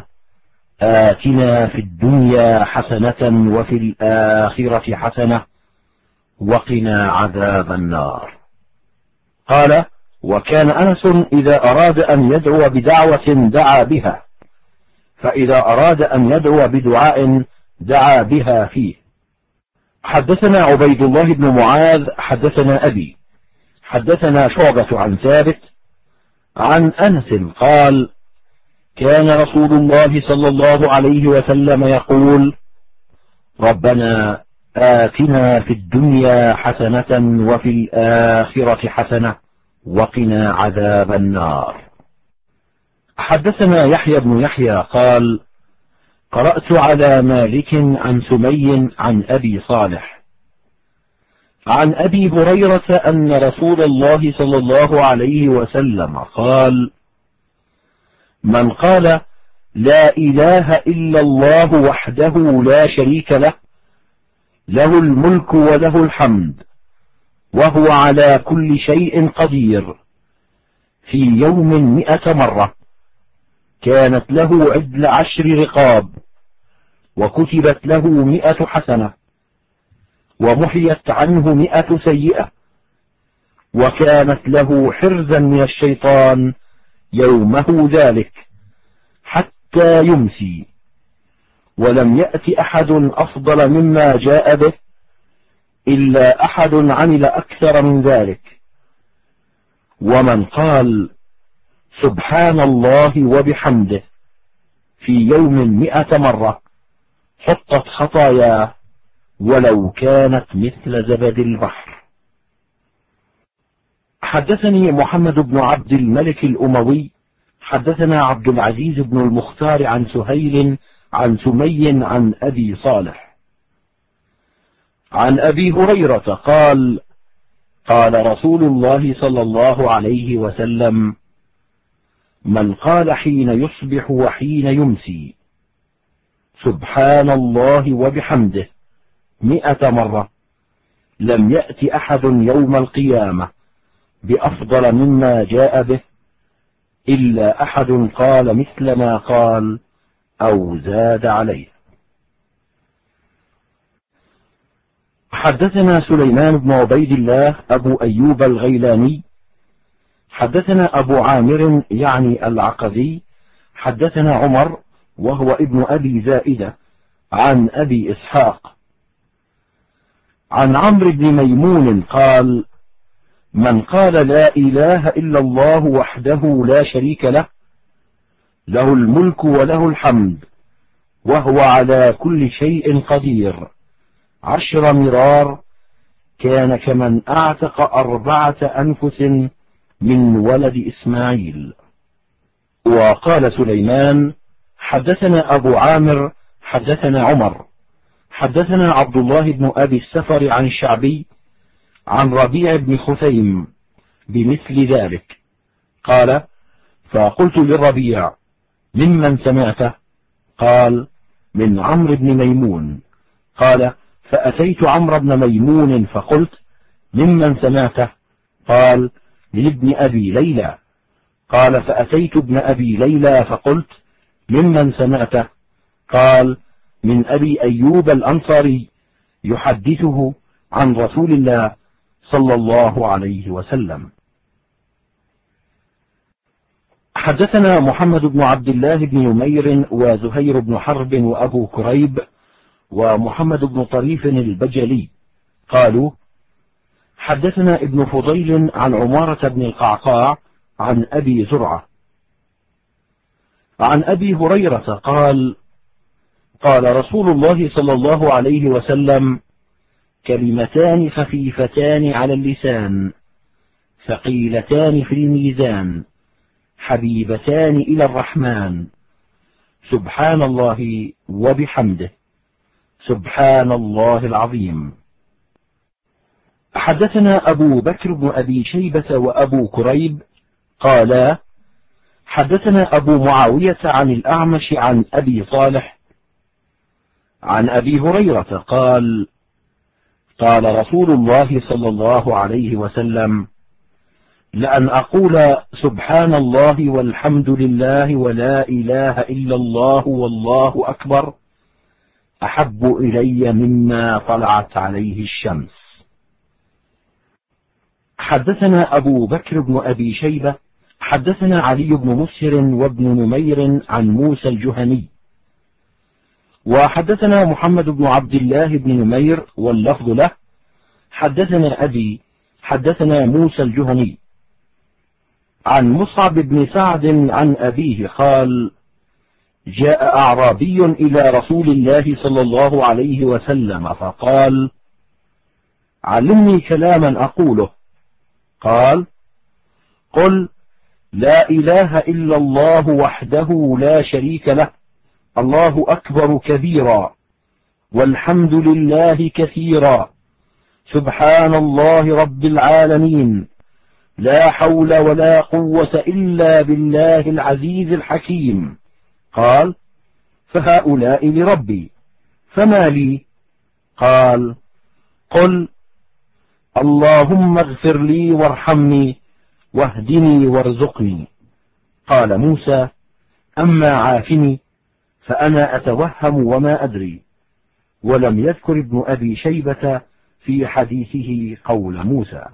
A: آتنا في الدنيا حسنة وفي الآخرة حسنة وقنا عذاب النار. قال: وكان أنس إذا أراد أن يدعو بدعوة دعا بها، فإذا أراد أن يدعو بدعاء دعا بها فيه. حدثنا عبيد الله بن معاذ حدثنا أبي حدثنا شعبة عن ثابت عن أنس قال: كان رسول الله صلى الله عليه وسلم يقول: ربنا آتنا في الدنيا حسنة وفي الآخرة حسنة وقنا عذاب النار. حدثنا يحيى بن يحيى قال قرأت على مالك عن سمي عن أبي صالح عن أبي هريرة أن رسول الله صلى الله عليه وسلم قال من قال لا إله إلا الله وحده لا شريك له له الملك وله الحمد وهو على كل شيء قدير في يوم 100 مرة كانت له عدل 10 رقاب وكتبت له 100 حسنة ومحيت عنه 100 سيئة وكانت له حرزا من الشيطان يومه ذلك حتى يمسي ولم يأت أحد أفضل مما جاء به إلا أحد عمل أكثر من ذلك. ومن قال سبحان الله وبحمده في يوم 100 مرة حطت خطاياه ولو كانت مثل زبد البحر. حدثني محمد بن عبد الملك الأموي حدثنا عبد العزيز بن المختار عن سهيل عن سمي عن أبي صالح عن أبي هريرة قال قال رسول الله صلى الله عليه وسلم من قال حين يصبح وحين يمسي سبحان الله وبحمده 100 مرة لم يأت أحد يوم القيامة بأفضل مما جاء به إلا أحد قال مثل ما قال أو زاد عليه. حدثنا سليمان بن عبيد الله أبو أيوب الغيلاني حدثنا أبو عامر يعني العقدي حدثنا عمر وهو ابن أبي زائدة عن أبي إسحاق عن عمرو بن ميمون قال من قال لا إله إلا الله وحده لا شريك له له الملك وله الحمد وهو على كل شيء قدير 10 مرار كان كمن أعتق 4 أنفس من ولد إسماعيل. وقال سليمان حدثنا أبو عامر حدثنا عمر حدثنا عبد الله بن أبي السفر عن الشعبي عن ربيع بن خثيم بمثل ذلك قال فقلت للربيع ممن سمعته قال من عمرو بن ميمون قال فأتيت عمرو بن ميمون فقلت ممن سمعته قال من ابن أبي ليلى قال فأتيت ابن أبي ليلى فقلت ممن سمعته قال من أبي أيوب الأنصاري يحدثه عن رسول الله صلى الله عليه وسلم. حدثنا محمد بن عبد الله بن يمير وزهير بن حرب وأبو كريب ومحمد بن طريف البجلي قالوا حدثنا ابن فضيل عن عمارة بن القعقاع عن أبي زرعة عن أبي هريرة قال قال رسول الله صلى الله عليه وسلم كلمتان خفيفتان على اللسان ثقيلتان في الميزان حبيبتان إلى الرحمن سبحان الله وبحمده سبحان الله العظيم. حدثنا أبو بكر بن أبي شيبة وأبو كريب قالا حدثنا أبو معاوية عن الأعمش عن أبي صالح عن أبي هريرة قال قال رسول الله صلى الله عليه وسلم لأن أقول سبحان الله والحمد لله ولا إله إلا الله والله أكبر أحب إلي مما طلعت عليه الشمس. حدثنا أبو بكر بن أبي شيبة حدثنا علي بن مسهر وابن نمير عن موسى الجهني وحدثنا محمد بن عبد الله بن نمير واللفظ له حدثنا أبي حدثنا موسى الجهني عن مصعب بن سعد عن أبيه قال جاء أعرابي إلى رسول الله صلى الله عليه وسلم فقال: علمني كلاما أقوله. قال: قل لا إله إلا الله وحده لا شريك له، الله أكبر كبيرا، والحمد لله كثيرا، سبحان الله رب العالمين، لا حول ولا قوة إلا بالله العزيز الحكيم. قال: فهؤلاء لربي، فما لي؟ قال: قل اللهم اغفر لي وارحمني واهدني وارزقني. قال موسى: أما عافني فأنا أتوهم وما أدري. ولم يذكر ابن أبي شيبة في حديثه قول موسى.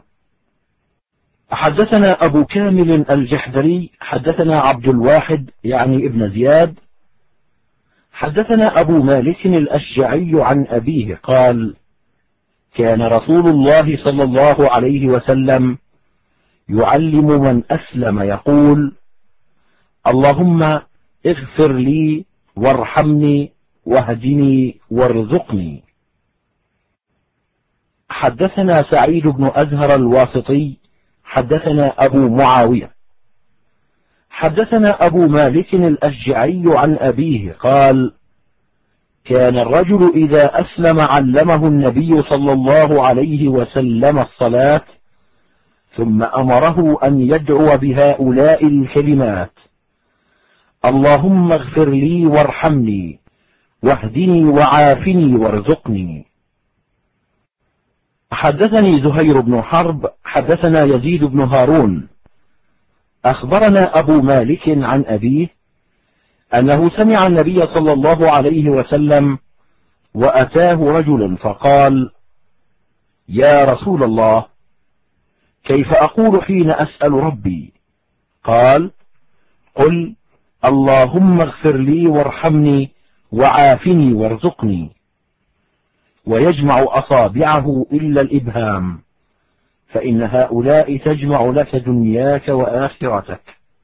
A: حدثنا أبو كامل الجحدري حدثنا عبد الواحد يعني ابن زياد حدثنا أبو مالك الأشجعي عن أبيه قال: كان رسول الله صلى الله عليه وسلم يعلم من أسلم يقول: اللهم اغفر لي وارحمني واهدني وارزقني. حدثنا سعيد بن أزهر الواسطي حدثنا أبو معاوية حدثنا أبو مالك الأشجعي عن أبيه قال: كان الرجل إذا أسلم علمه النبي صلى الله عليه وسلم الصلاة، ثم أمره أن يدعو بهؤلاء الكلمات: اللهم اغفر لي وارحمني واهدني وعافني وارزقني. حدثني زهير بن حرب حدثنا يزيد بن هارون أخبرنا أبو مالك عن أبيه أنه سمع النبي صلى الله عليه وسلم وأتاه رجل فقال: يا رسول الله، كيف أقول حين أسأل ربي؟ قال: قل اللهم اغفر لي وارحمني وعافني وارزقني، ويجمع أصابعه إلا الإبهام، فإن هؤلاء تجمع لك دنياك وآخرتك.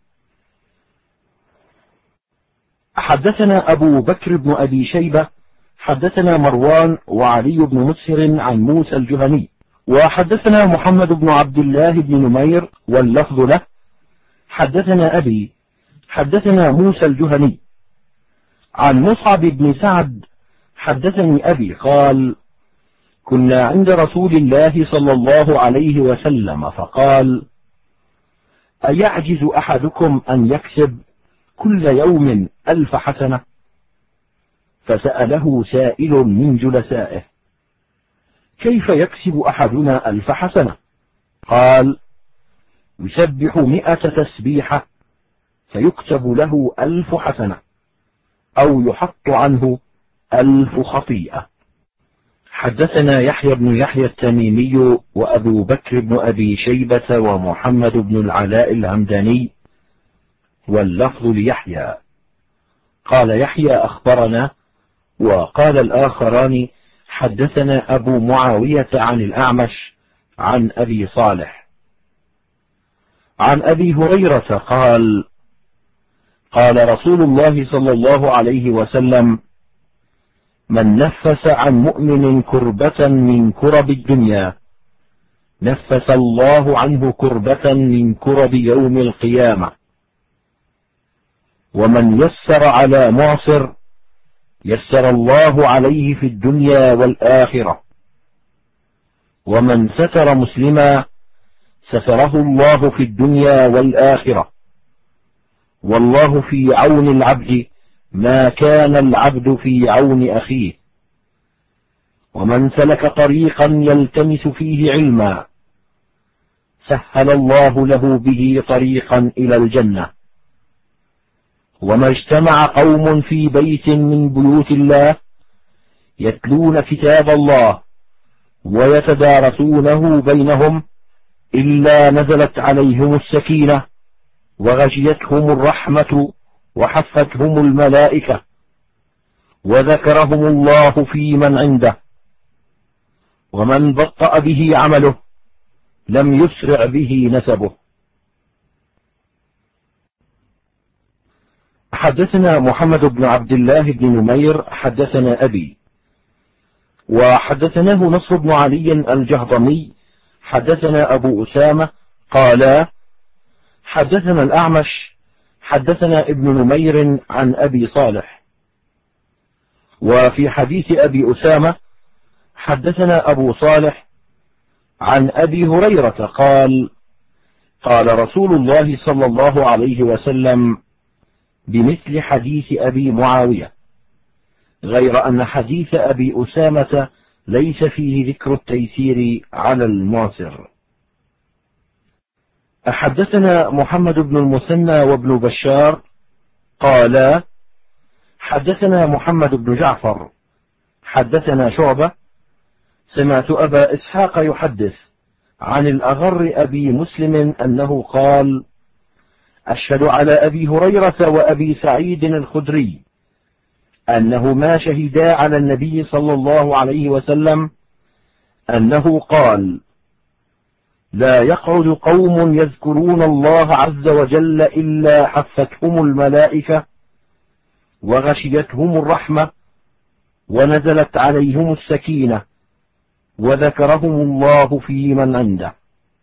A: حدثنا أبو بكر بن أبي شيبة حدثنا مروان وعلي بن مسهر عن موسى الجهني وحدثنا محمد بن عبد الله بن نمير واللفظ له حدثنا أبي حدثنا موسى الجهني عن مصعب بن سعد حدثني أبي قال: كنا عند رسول الله صلى الله عليه وسلم فقال: أيعجز أحدكم أن يكسب كل يوم 1000 حسنة؟ فسأله سائل من جلسائه: كيف يكسب أحدنا 1000 حسنة؟ قال: يسبح 100 تسبيحة فيكتب له 1000 حسنة، أو يحط عنه 1000 خطيئة. حدثنا يحيى بن يحيى التميمي وأبو بكر بن أبي شيبة ومحمد بن العلاء الهمداني واللفظ ليحيى. قال يحيى: أخبرنا، وقال الآخران: حدثنا أبو معاوية عن الأعمش عن أبي صالح عن أبي هريرة قال: قال رسول الله صلى الله عليه وسلم: من نفس عن مؤمن كربة من كرب الدنيا نفس الله عنه كربة من كرب يوم القيامة. ومن يسر على معسر يسر الله عليه في الدنيا والآخرة. ومن ستر مسلما ستره الله في الدنيا والآخرة. والله في عون العبد ما كان العبد في عون أخيه. ومن سلك طريقا يلتمس فيه علما سهل الله له به طريقا إلى الجنة. وما اجتمع قوم في بيت من بيوت الله يتلون كتاب الله ويتدارسونه بينهم إلا نزلت عليهم السكينة وغشيتهم الرحمة وحفتهم الملائكة وذكرهم الله في من عنده. ومن بطأ به عمله لم يسرع به نسبه. حدثنا محمد بن عبد الله بن نمير حدثنا أبي، وحدثناه نصر بن علي الجهضمي حدثنا أبو أسامة قال حدثنا الأعمش حدثنا ابن نمير عن أبي صالح. وفي حديث أبي أسامة حدثنا أبو صالح عن أبي هريرة قال قال رسول الله صلى الله عليه وسلم بمثل حديث أبي معاوية، غير أن حديث أبي أسامة ليس فيه ذكر التيسير على المعسر. حدثنا محمد بن المثنى وابن بشار قال حدثنا محمد بن جعفر حدثنا شعبة سمعت أبا إسحاق يحدث عن الأغر أبي مسلم أنه قال أشهد على أبي هريرة وأبي سعيد الخدري أنهما شهدا على النبي صلى الله عليه وسلم أنه قال لا يقعد قوم يذكرون الله عز وجل إلا حفتهم الملائكة وغشيتهم الرحمة ونزلت عليهم السكينة وذكرهم الله في من عنده.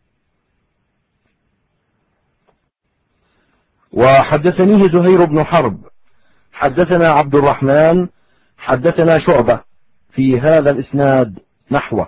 A: وحدثنيه زهير بن حرب حدثنا عبد الرحمن حدثنا شعبة في هذا الإسناد نحوه.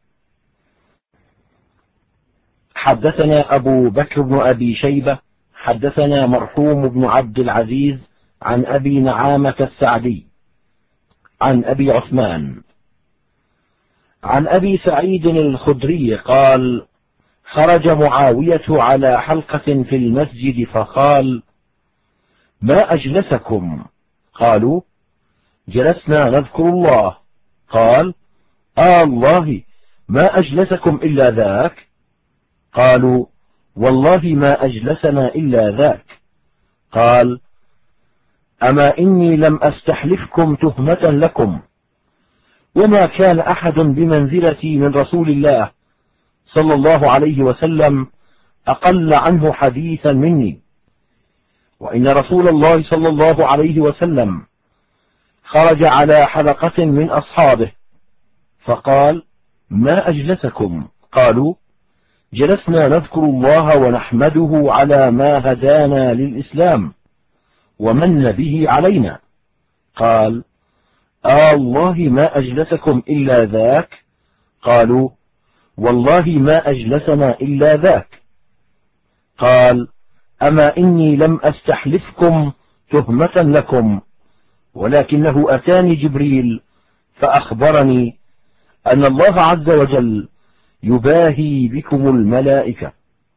A: حدثنا أبو بكر بن أبي شيبة حدثنا مرحوم بن عبد العزيز عن أبي نعامة السعدي عن أبي عثمان عن أبي سعيد الخدري قال خرج معاوية على حلقة في المسجد فقال ما أجلسكم؟ قالوا جلسنا نذكر الله. قال الله ما أجلسكم إلا ذاك؟ قالوا والله ما أجلسنا إلا ذاك. قال أما إني لم أستحلفكم تهمة لكم، وما كان أحد بمنزلتي من رسول الله صلى الله عليه وسلم أقل عنه حديثا مني، وإن رسول الله صلى الله عليه وسلم خرج على حلقة من أصحابه فقال ما أجلسكم؟ قالوا جلسنا نذكر الله ونحمده على ما هدانا للإسلام ومن به علينا. قال الله ما أجلسكم إلا ذاك؟ قالوا والله ما أجلسنا إلا ذاك. قال أما إني لم أستحلفكم تهمة لكم، ولكنه أتاني جبريل فأخبرني أن الله عز وجل يباهي بكم الملائكة.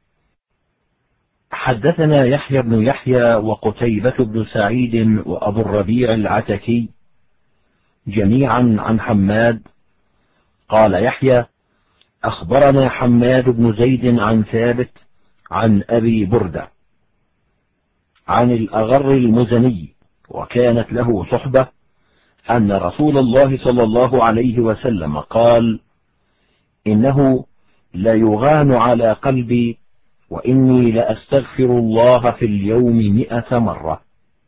A: حدثنا يحيى بن يحيى وقتيبة بن سعيد وأبو الربيع العتكي جميعا عن حماد قال يحيى أخبرنا حماد بن زيد عن ثابت عن أبي بردة عن الأغر المزني وكانت له صحبة أن رسول الله صلى الله عليه وسلم قال إنه ليغان على قلبي وإني لأستغفر الله في اليوم 100 مرة.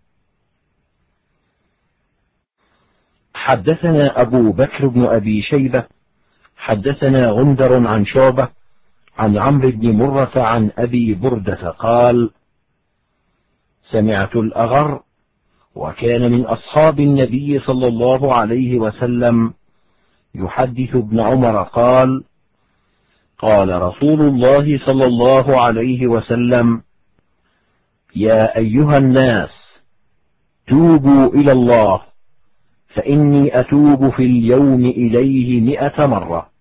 A: حدثنا أبو بكر بن أبي شيبة حدثنا غندر عن شعبة عن عمرو بن مرة عن أبي بردة قال سمعت الأغر وكان من أصحاب النبي صلى الله عليه وسلم يحدث ابن عمر قال قال رسول الله صلى الله عليه وسلم يا أيها الناس توبوا إلى الله فإني أتوب في اليوم إليه 100 مرة.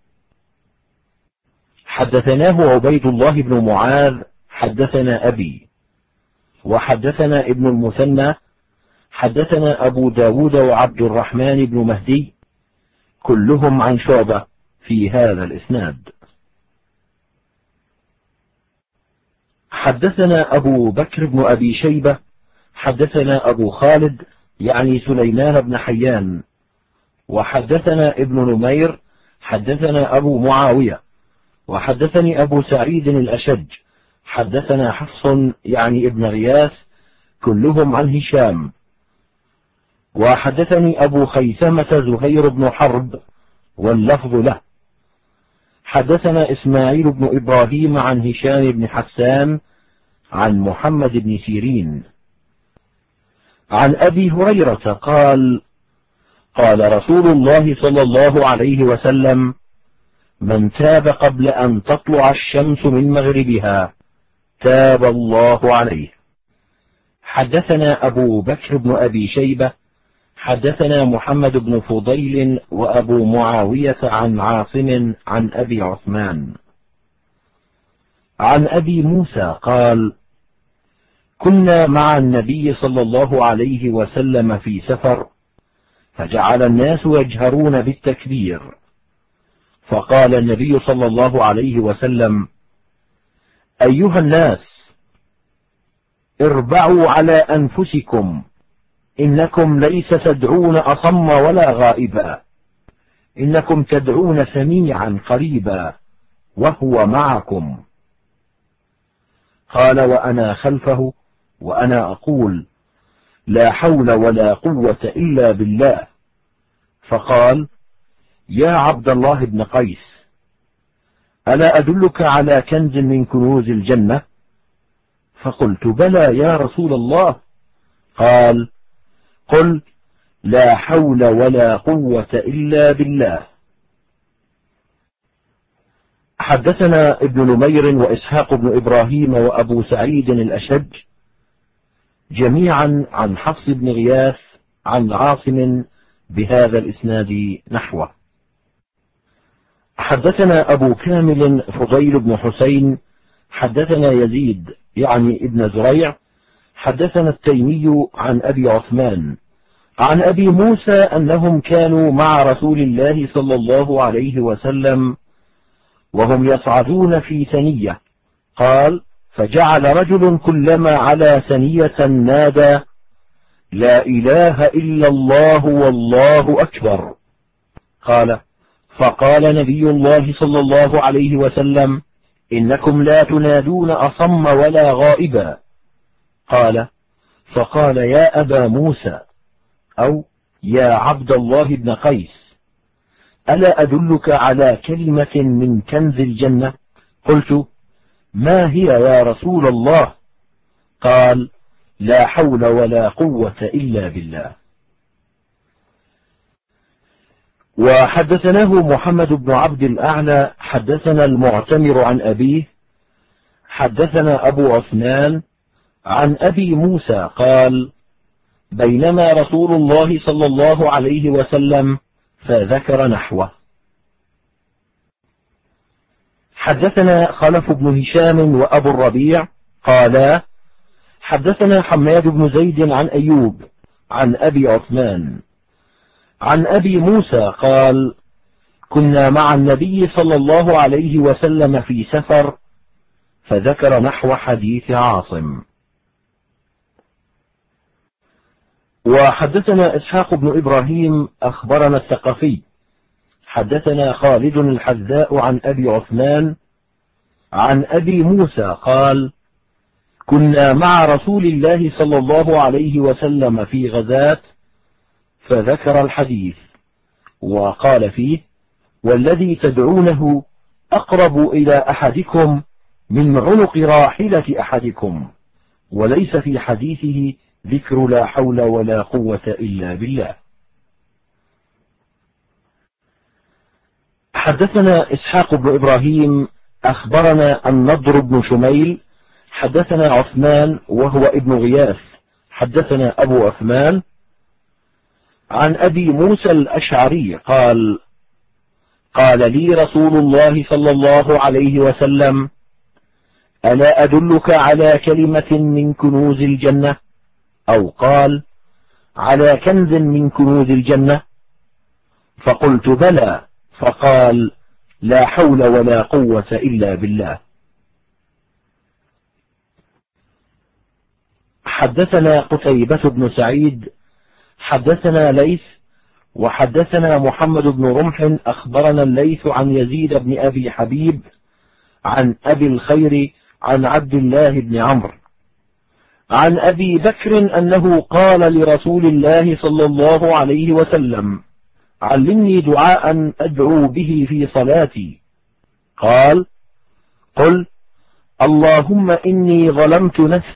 A: حدثناه عبيد الله بن معاذ حدثنا أبي وحدثنا ابن المثنى حدثنا أبو داود وعبد الرحمن بن مهدي كلهم عن شعبة في هذا الإسناد. حدثنا أبو بكر بن أبي شيبة حدثنا أبو خالد يعني سليمان بن حيان وحدثنا ابن نمير حدثنا أبو معاوية وحدثني أبو سعيد الأشج حدثنا حفص يعني ابن غياث كلهم عن هشام وحدثني أبو خيثمة زهير بن حرب واللفظ له. حدثنا إسماعيل بن إبراهيم عن هشام بن حسان عن محمد بن سيرين عن أبي هريرة قال: قال رسول الله صلى الله عليه وسلم: من تاب قبل أن تطلع الشمس من مغربها تاب الله عليه. حدثنا أبو بكر بن أبي شيبة حدثنا محمد بن فضيل وأبو معاوية عن عاصم عن أبي عثمان عن أبي موسى قال: كنا مع النبي صلى الله عليه وسلم في سفر، فجعل الناس يجهرون بالتكبير، فقال النبي صلى الله عليه وسلم: أيها الناس، اربعوا على أنفسكم، إنكم ليس تدعون أصم ولا غائبا، إنكم تدعون سميعا قريبا وهو معكم. قال وأنا خلفه وأنا أقول: لا حول ولا قوة إلا بالله. فقال: يا عبد الله بن قيس، ألا أدلك على كنز من كنوز الجنة؟ فقلت: بلى يا رسول الله. قال: قل: لا حول ولا قوة إلا بالله. حدثنا ابن نمير وإسحاق بن إبراهيم وأبو سعيد الأشج جميعا عن حفص بن غياث عن عاصم بهذا الإسناد نحوه. حدثنا أبو كامل فضيل بن حسين حدثنا يزيد يعني ابن زريع حدثنا التيمي عن أبي عثمان عن أبي موسى أنهم كانوا مع رسول الله صلى الله عليه وسلم وهم يصعدون في ثنية. قال: فجعل رجل كلما على ثنية نادى: لا إله إلا الله والله أكبر. قال: فقال نبي الله صلى الله عليه وسلم: إنكم لا تنادون أصم ولا غائبا. قال: فقال: يا أبا موسى، أو يا عبد الله بن قيس، ألا أدلك على كلمة من كنز الجنة؟ قلت: ما هي يا رسول الله؟ قال: لا حول ولا قوة إلا بالله. وحدثناه محمد بن عبد الأعلى حدثنا المعتمر عن أبيه حدثنا أبو عثمان عن أبي موسى قال: بينما رسول الله صلى الله عليه وسلم فذكر نحوه. حدثنا خلف بن هشام وأبو الربيع قالا: حدثنا حماد بن زيد عن أيوب عن أبي عثمان عن أبي موسى قال: كنا مع النبي صلى الله عليه وسلم في سفر، فذكر نحو حديث عاصم. وحدثنا إسحاق بن إبراهيم أخبرنا الثقفي حدثنا خالد الحذاء عن أبي عثمان عن أبي موسى قال: كنا مع رسول الله صلى الله عليه وسلم في غزاة، فذكر الحديث وقال فيه: والذي تدعونه أقرب إلى أحدكم من عنق راحلة أحدكم. وليس في حديثه ذكر لا حول ولا قوة إلا بالله. حدثنا إسحاق بن إبراهيم أخبرنا النضر بن شميل حدثنا عثمان وهو ابن غياث حدثنا أبو عثمان عن أبي موسى الأشعري قال: قال لي رسول الله صلى الله عليه وسلم: ألا أدلك على كلمة من كنوز الجنة؟ أو قال: على كنز من كنوز الجنة؟ فقلت: بلى. فقال: لا حول ولا قوة إلا بالله. حدثنا قتيبة بن سعيد حدثنا ليث وحدثنا محمد بن رمح أخبرنا الليث عن يزيد بن أبي حبيب عن أبي الخير عن عبد الله بن عمرو عن أبي بكر أنه قال لرسول الله صلى الله عليه وسلم: علمني دعاء أدعو به في صلاتي. قال: قل: اللهم إني ظلمت نفسي